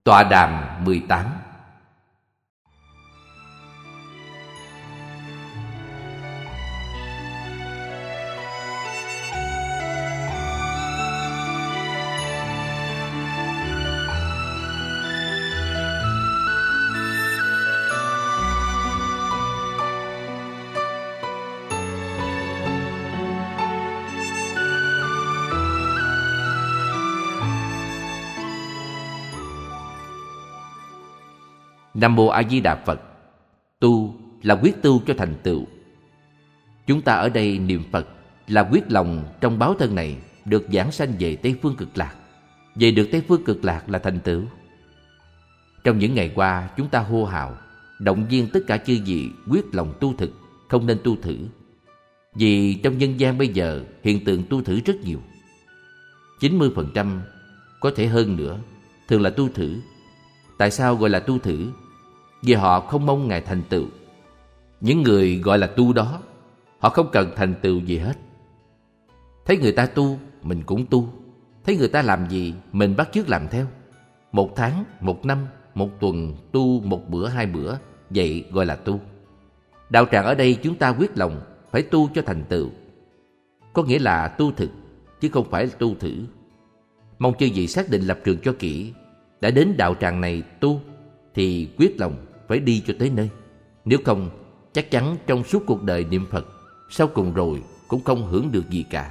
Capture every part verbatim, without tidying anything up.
Tọa đàm mười tám. Nam Mô A Di Đà Phật. Tu là quyết tu cho thành tựu. Chúng ta ở đây niệm Phật là quyết lòng trong báo thân này được giảng sanh về Tây Phương Cực Lạc. Về được Tây Phương Cực Lạc là thành tựu. Trong những ngày qua, chúng ta hô hào động viên tất cả chư vị quyết lòng tu thực, không nên tu thử. Vì trong nhân gian bây giờ hiện tượng tu thử rất nhiều. chín mươi phần trăm, có thể hơn nữa, thường là tu thử. Tại sao gọi là tu thử? Vì họ không mong Ngài thành tựu. Những người gọi là tu đó, họ không cần thành tựu gì hết. Thấy người ta tu, mình cũng tu. Thấy người ta làm gì, mình bắt chước làm theo. Một tháng, một năm, một tuần tu một bữa hai bữa, vậy gọi là tu. Đạo tràng ở đây chúng ta quyết lòng phải tu cho thành tựu. Có nghĩa là tu thực, chứ không phải tu thử. Mong chư vị xác định lập trường cho kỹ. Đã đến đạo tràng này tu thì quyết lòng phải đi cho tới nơi. Nếu không, chắc chắn trong suốt cuộc đời niệm Phật, sau cùng rồi cũng không hưởng được gì cả.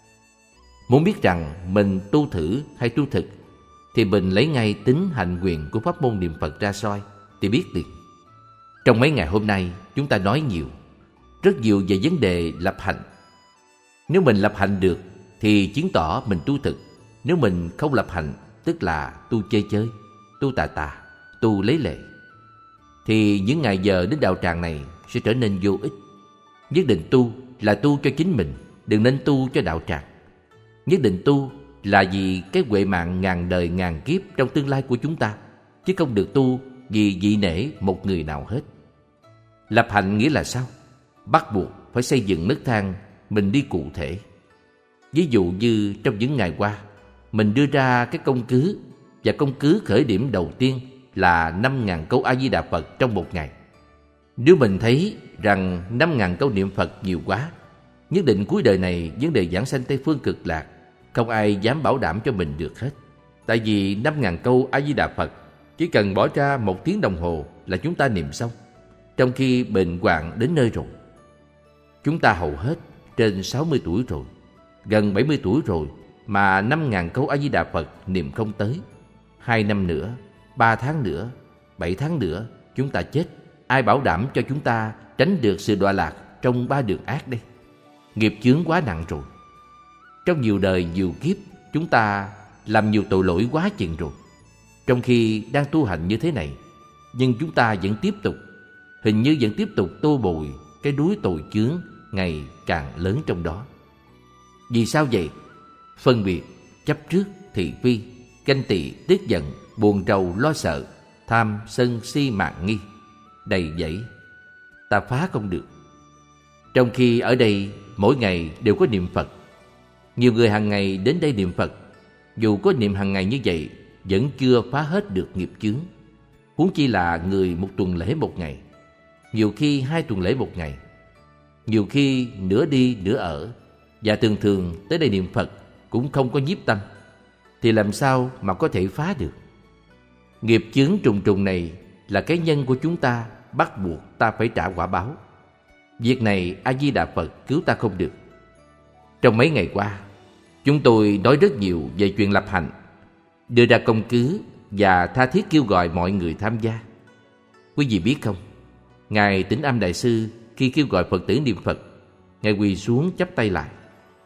Muốn biết rằng mình tu thử hay tu thực, thì mình lấy ngay tính hành quyền của pháp môn niệm Phật ra soi thì biết liền. Trong mấy ngày hôm nay chúng ta nói nhiều, rất nhiều về vấn đề lập hạnh. Nếu mình lập hạnh được thì chứng tỏ mình tu thực. Nếu mình không lập hạnh, tức là tu chơi chơi, tu tà tà, tu lấy lệ, thì những ngày giờ đến đạo tràng này sẽ trở nên vô ích. Nhất định tu là tu cho chính mình, đừng nên tu cho đạo tràng. Nhất định tu là vì cái huệ mạng ngàn đời ngàn kiếp trong tương lai của chúng ta, chứ không được tu vì vị nể một người nào hết. Lập hạnh nghĩa là sao? Bắt buộc phải xây dựng nấc thang mình đi cụ thể. Ví dụ như trong những ngày qua, mình đưa ra cái công cứ, và công cứ khởi điểm đầu tiên là năm ngàn câu A-di-đà Phật trong một ngày. Nếu mình thấy rằng năm ngàn câu niệm Phật nhiều quá, nhất định cuối đời này vấn đề giảng sanh Tây Phương Cực Lạc không ai dám bảo đảm cho mình được hết. Tại vì năm ngàn câu A-di-đà Phật chỉ cần bỏ ra một tiếng đồng hồ là chúng ta niệm xong, trong khi bệnh hoạn đến nơi rồi. Chúng ta hầu hết trên sáu mươi tuổi rồi, gần bảy mươi tuổi rồi, mà năm ngàn câu A-di-đà Phật niệm không tới. Hai năm nữa, ba tháng nữa, bảy tháng nữa chúng ta chết. Ai bảo đảm cho chúng ta tránh được sự đọa lạc trong ba đường ác đây? Nghiệp chướng quá nặng rồi. Trong nhiều đời nhiều kiếp, chúng ta làm nhiều tội lỗi quá chừng rồi. Trong khi đang tu hành như thế này, nhưng chúng ta vẫn tiếp tục, hình như vẫn tiếp tục tô bồi cái núi tội chướng ngày càng lớn trong đó. Vì sao vậy? Phân biệt, chấp trước, thị phi, ganh tị, tức giận, buồn rầu, lo sợ, tham, sân, si, mạn nghi, đầy dẫy. Ta phá không được. Trong khi ở đây mỗi ngày đều có niệm Phật. Nhiều người hàng ngày đến đây niệm Phật, dù có niệm hàng ngày như vậy vẫn chưa phá hết được nghiệp chướng. Huống chi là người một tuần lễ một ngày, nhiều khi hai tuần lễ một ngày, nhiều khi nửa đi nửa ở, và thường thường tới đây niệm Phật cũng không có nhiếp tâm, thì làm sao mà có thể phá được? Nghiệp chướng trùng trùng này là cái nhân của chúng ta, bắt buộc ta phải trả quả báo. Việc này A-di-đà Phật cứu ta không được. Trong mấy ngày qua, chúng tôi nói rất nhiều về chuyện lập hạnh, đưa ra công cứ và tha thiết kêu gọi mọi người tham gia. Quý vị biết không, Ngài Tĩnh Âm Đại Sư khi kêu gọi Phật tử niệm Phật, Ngài quỳ xuống chắp tay lại.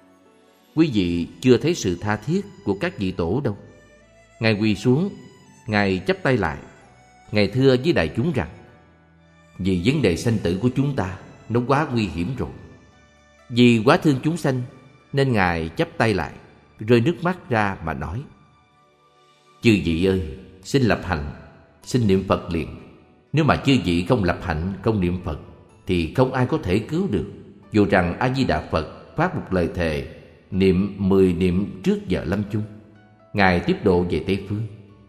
Quý vị chưa thấy sự tha thiết của các vị tổ đâu. Ngài quỳ xuống, Ngài chắp tay lại, Ngài thưa với đại chúng rằng vì vấn đề sanh tử của chúng ta nó quá nguy hiểm rồi. Vì quá thương chúng sanh nên Ngài chắp tay lại, rơi nước mắt ra mà nói: chư vị ơi, xin lập hạnh, xin niệm Phật liền. Nếu mà chư vị không lập hạnh, không niệm Phật thì không ai có thể cứu được. Dù rằng A-di-đà Phật phát một lời thề niệm mười niệm trước giờ lâm chung, Ngài tiếp độ về Tây Phương.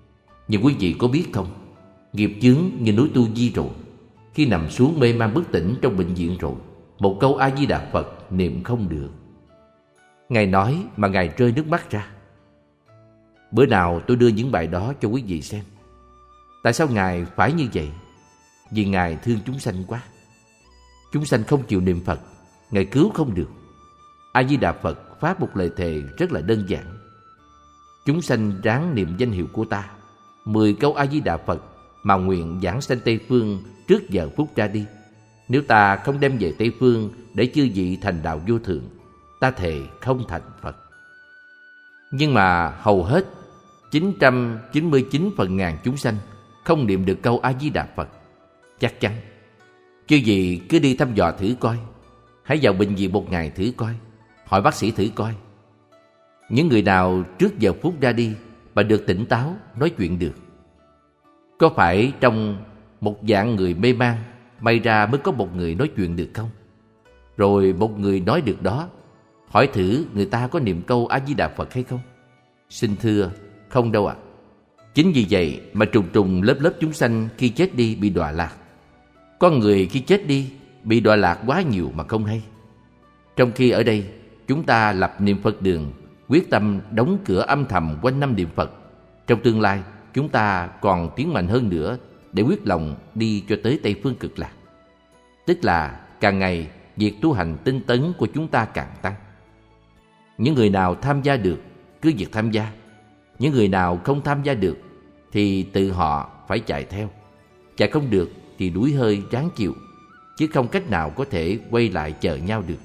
Nhưng quý vị có biết không, nghiệp chướng như núi Tu Di rồi. Khi nằm xuống mê man bất tỉnh trong bệnh viện rồi, một câu A Di Đà Phật niệm không được. Ngài nói mà Ngài rơi nước mắt ra. Bữa nào tôi đưa những bài đó cho quý vị xem. Tại sao Ngài phải như vậy? Vì Ngài thương chúng sanh quá. Chúng sanh không chịu niệm Phật, Ngài cứu không được. A Di Đà Phật phát một lời thề rất là đơn giản. Chúng sanh ráng niệm danh hiệu của ta, mười câu A Di Đà Phật mà nguyện giảng sanh Tây Phương trước giờ phút ra đi. Nếu ta không đem về Tây Phương để chư vị thành đạo vô thượng, ta thề không thành Phật. Nhưng mà hầu hết chín trăm chín mươi chín phần ngàn chúng sanh không niệm được câu A Di Đà Phật. Chắc chắn chư vị cứ đi thăm dò thử coi. Hãy vào bệnh viện một ngày thử coi, hỏi bác sĩ thử coi. Những người nào trước giờ phút ra đi mà được tỉnh táo, nói chuyện được? Có phải trong một vạn người mê man may ra mới có một người nói chuyện được không? Rồi một người nói được đó, hỏi thử người ta có niệm câu A Di Đà Phật hay không? Xin thưa, không đâu ạ. À. Chính vì vậy mà trùng trùng lớp lớp chúng sanh khi chết đi bị đọa lạc. Có người khi chết đi bị đọa lạc quá nhiều mà không hay. Trong khi ở đây chúng ta lập niệm Phật đường, quyết tâm đóng cửa âm thầm quanh năm niệm Phật. Trong tương lai chúng ta còn tiến mạnh hơn nữa để quyết lòng đi cho tới Tây Phương Cực Lạc. Tức là càng ngày việc tu hành tinh tấn của chúng ta càng tăng. Những người nào tham gia được cứ việc tham gia. Những người nào không tham gia được thì tự họ phải chạy theo. Chạy không được thì đuối hơi ráng chịu, chứ không cách nào có thể quay lại chờ nhau được.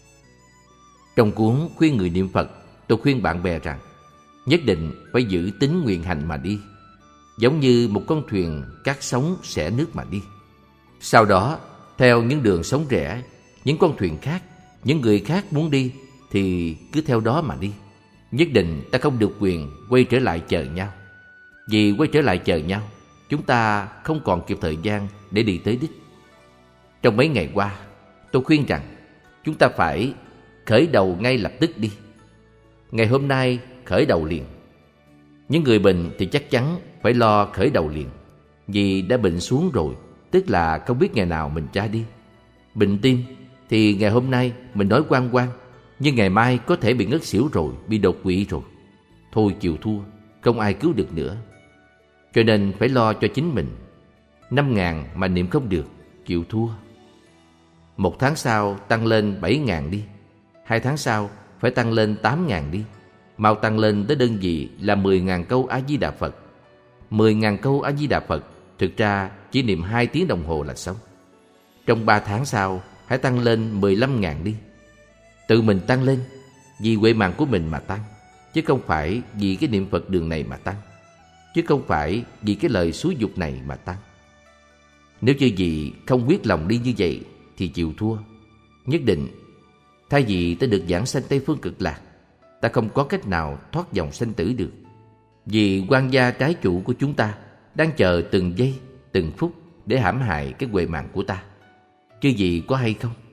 Trong cuốn khuyên người niệm Phật, tôi khuyên bạn bè rằng nhất định phải giữ tín nguyện hành mà đi, giống như một con thuyền cát sóng xẻ nước mà đi. Sau đó, theo những đường sóng rẽ, những con thuyền khác, những người khác muốn đi thì cứ theo đó mà đi. Nhất định ta không được quyền quay trở lại chờ nhau. Vì quay trở lại chờ nhau, chúng ta không còn kịp thời gian để đi tới đích. Trong mấy ngày qua, tôi khuyên rằng chúng ta phải khởi đầu ngay lập tức đi. Ngày hôm nay khởi đầu liền. Những người bệnh thì chắc chắn phải lo khởi đầu liền, vì đã bệnh xuống rồi, tức là không biết ngày nào mình ra đi. Bệnh tim thì ngày hôm nay mình nói quang quang, nhưng ngày mai có thể bị ngất xỉu rồi, bị đột quỵ rồi. Thôi chịu thua, không ai cứu được nữa. Cho nên phải lo cho chính mình. Năm ngàn mà niệm không được, chịu thua. Một tháng sau tăng lên bảy ngàn đi. Hai tháng sau phải tăng lên tám ngàn đi. Mau tăng lên tới đơn vị là mười ngàn câu A Di Đà Phật. Mười ngàn câu A Di Đà Phật thực ra chỉ niệm hai tiếng đồng hồ là xong. Trong ba tháng sau hãy tăng lên mười lăm ngàn đi. Tự mình tăng lên, vì huệ mạng của mình mà tăng, chứ không phải vì cái niệm Phật đường này mà tăng, chứ không phải vì cái lời xúi dục này mà tăng. Nếu như gì không quyết lòng đi như vậy thì chịu thua. Nhất định thay vì ta được giảng sanh Tây Phương Cực Lạc, ta không có cách nào thoát dòng sanh tử được. Vì quan gia trái chủ của chúng ta đang chờ từng giây, từng phút để hãm hại cái huệ mạng của ta. Chứ gì có hay không?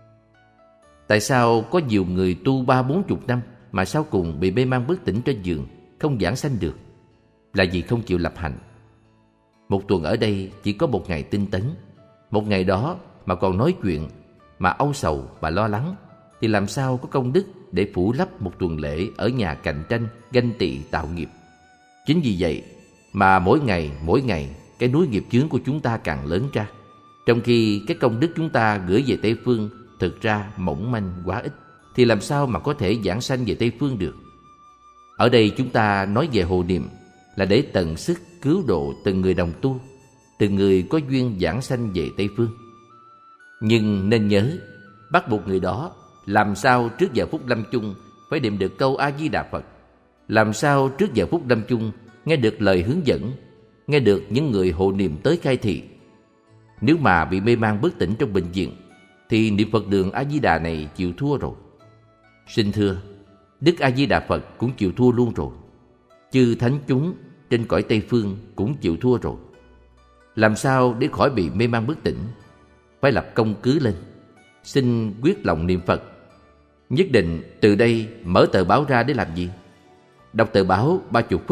Tại sao có nhiều người tu ba bốn chục năm mà sau cùng bị mê man bất tỉnh trên giường, không giảng sanh được? Là vì không chịu lập hành. Một tuần ở đây chỉ có một ngày tinh tấn. Một ngày đó mà còn nói chuyện, mà âu sầu và lo lắng, thì làm sao có công đức để phủ lấp một tuần lễ ở nhà cạnh tranh, ganh tị tạo nghiệp. Chính vì vậy mà mỗi ngày, mỗi ngày cái núi nghiệp chướng của chúng ta càng lớn ra, trong khi cái công đức chúng ta gửi về Tây Phương thực ra mỏng manh quá ít, thì làm sao mà có thể giảng sanh về Tây Phương được. Ở đây chúng ta nói về hộ niệm là để tận sức cứu độ từng người đồng tu, từng người có duyên giảng sanh về Tây Phương. Nhưng nên nhớ, bắt buộc người đó làm sao trước giờ phút lâm chung phải niệm được câu A Di Đà Phật, làm sao trước giờ phút lâm chung nghe được lời hướng dẫn, nghe được những người hộ niệm tới khai thị. Nếu mà bị mê man bất tỉnh trong bệnh viện thì niệm Phật đường A Di Đà này chịu thua rồi. Xin thưa, Đức A Di Đà Phật cũng chịu thua luôn rồi. Chư thánh chúng trên cõi Tây Phương cũng chịu thua rồi. Làm sao để khỏi bị mê man bất tỉnh? Phải lập công cứ lên, xin quyết lòng niệm Phật. Nhất định từ đây mở tờ báo ra để làm gì? Đọc tờ báo ba chục phút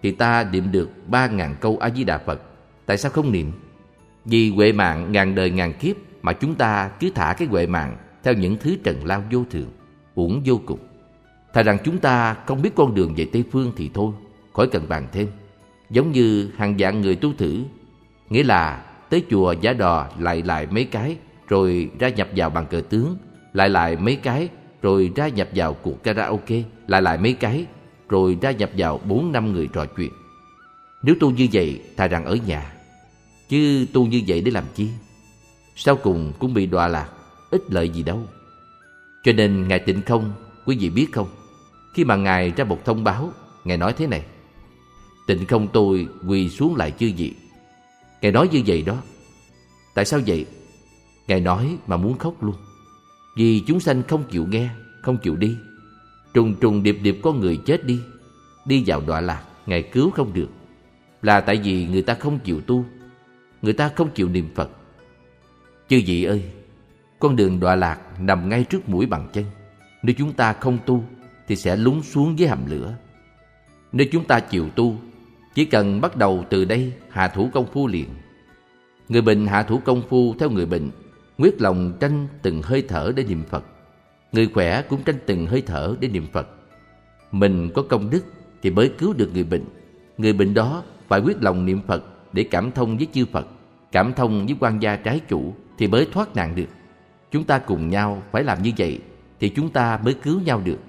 thì ta niệm được ba ngàn câu A-di-đà Phật. Tại sao không niệm? Vì huệ mạng ngàn đời ngàn kiếp mà chúng ta cứ thả cái huệ mạng theo những thứ trần lao vô thường, uổng vô cùng. Thà rằng chúng ta không biết con đường về Tây Phương thì thôi, khỏi cần bàn thêm. Giống như hàng vạn người tu thử, nghĩa là tới chùa giả đò lại lại mấy cái, rồi ra nhập vào bàn cờ tướng, lại lại mấy cái, rồi ra nhập vào cuộc karaoke, lại lại mấy cái, rồi ra nhập vào bốn năm người trò chuyện. Nếu tu như vậy, thà rằng ở nhà. Chứ tu như vậy để làm chi? Sau cùng cũng bị đọa lạc, ích lợi gì đâu. Cho nên Ngài Tịnh Không, quý vị biết không, khi mà Ngài ra một thông báo, Ngài nói thế này: Tịnh Không tôi quỳ xuống lại chư vị. Ngài nói như vậy đó. Tại sao vậy? Ngài nói mà muốn khóc luôn. Vì chúng sanh không chịu nghe, không chịu đi. Trùng trùng điệp điệp có người chết đi, đi vào đọa lạc, Ngài cứu không được. Là tại vì người ta không chịu tu, người ta không chịu niệm Phật. Chư vị ơi, con đường đọa lạc nằm ngay trước mũi bàn chân. Nếu chúng ta không tu thì sẽ lún xuống dưới hầm lửa. Nếu chúng ta chịu tu, chỉ cần bắt đầu từ đây hạ thủ công phu liền. Người bệnh hạ thủ công phu theo người bệnh, quyết lòng tranh từng hơi thở để niệm Phật. Người khỏe cũng tranh từng hơi thở để niệm Phật. Mình có công đức thì mới cứu được người bệnh. Người bệnh đó phải quyết lòng niệm Phật để cảm thông với chư Phật, cảm thông với quan gia trái chủ thì mới thoát nạn được. Chúng ta cùng nhau phải làm như vậy thì chúng ta mới cứu nhau được.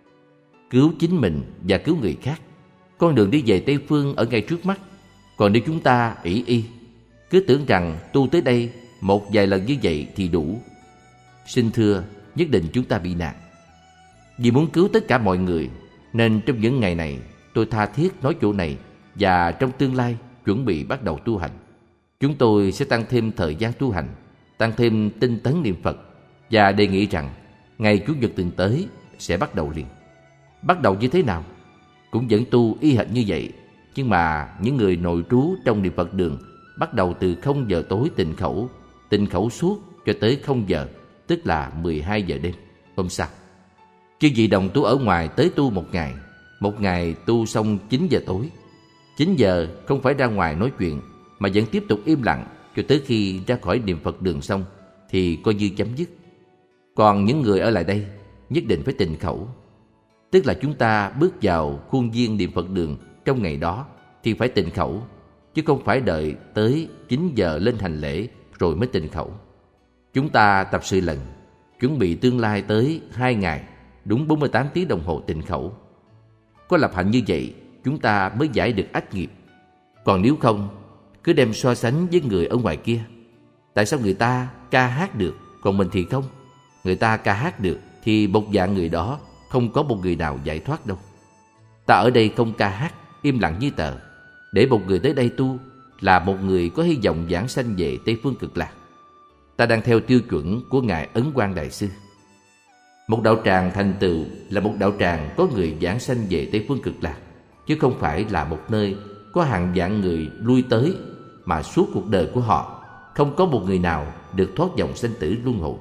Cứu chính mình và cứu người khác. Con đường đi về Tây Phương ở ngay trước mắt. Còn nếu chúng ta ỷ y, cứ tưởng rằng tu tới đây một vài lần như vậy thì đủ, xin thưa, nhất định chúng ta bị nạn. Vì muốn cứu tất cả mọi người, nên trong những ngày này tôi tha thiết nói chỗ này, và trong tương lai chuẩn bị bắt đầu tu hành. Chúng tôi sẽ tăng thêm thời gian tu hành, tăng thêm tinh tấn niệm Phật, và đề nghị rằng ngày Chủ nhật tuần tới sẽ bắt đầu liền. Bắt đầu như thế nào? Cũng vẫn tu y hệt như vậy, nhưng mà những người nội trú trong niệm Phật đường bắt đầu từ không giờ tối tịnh khẩu, tịnh khẩu suốt cho tới không giờ, tức là mười hai giờ đêm hôm sau. Chư vị đồng tu ở ngoài tới tu một ngày, một ngày tu xong chín giờ tối. Chín giờ không phải ra ngoài nói chuyện, mà vẫn tiếp tục im lặng cho tới khi ra khỏi niệm Phật đường xong thì coi như chấm dứt. Còn những người ở lại đây nhất định phải tịnh khẩu, tức là chúng ta bước vào khuôn viên niệm Phật đường trong ngày đó thì phải tịnh khẩu, chứ không phải đợi tới chín giờ lên hành lễ rồi mới tịnh khẩu. Chúng ta tập sự lần, chuẩn bị tương lai tới hai ngày, đúng bốn mươi tám tiếng đồng hồ tịnh khẩu. Có lập hạnh như vậy, chúng ta mới giải được ách nghiệp. Còn nếu không, cứ đem so sánh với người ở ngoài kia. Tại sao người ta ca hát được, còn mình thì không? Người ta ca hát được thì một dạng người đó không có một người nào giải thoát đâu. Ta ở đây không ca hát, im lặng như tờ, để một người tới đây tu là một người có hy vọng giảng sanh về Tây Phương Cực Lạc. Ta đang theo tiêu chuẩn của Ngài Ấn Quang Đại Sư. Một đạo tràng thành tựu là một đạo tràng có người giảng sanh về Tây Phương Cực Lạc, chứ không phải là một nơi có hàng vạn người lui tới mà suốt cuộc đời của họ không có một người nào được thoát dòng sanh tử luân hồi.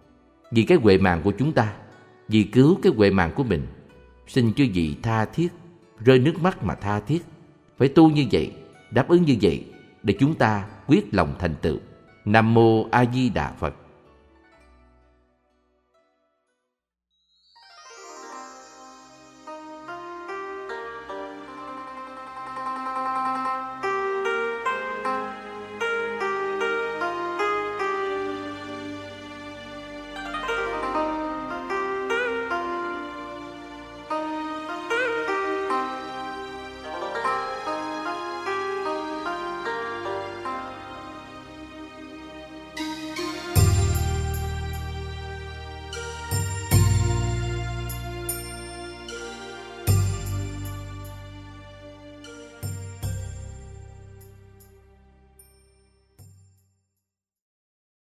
Vì cái huệ mạng của chúng ta, vì cứu cái huệ mạng của mình, xin chư vị tha thiết, rơi nước mắt mà tha thiết, phải tu như vậy, đáp ứng như vậy để chúng ta quyết lòng thành tựu. Nam mô A Di Đà Phật.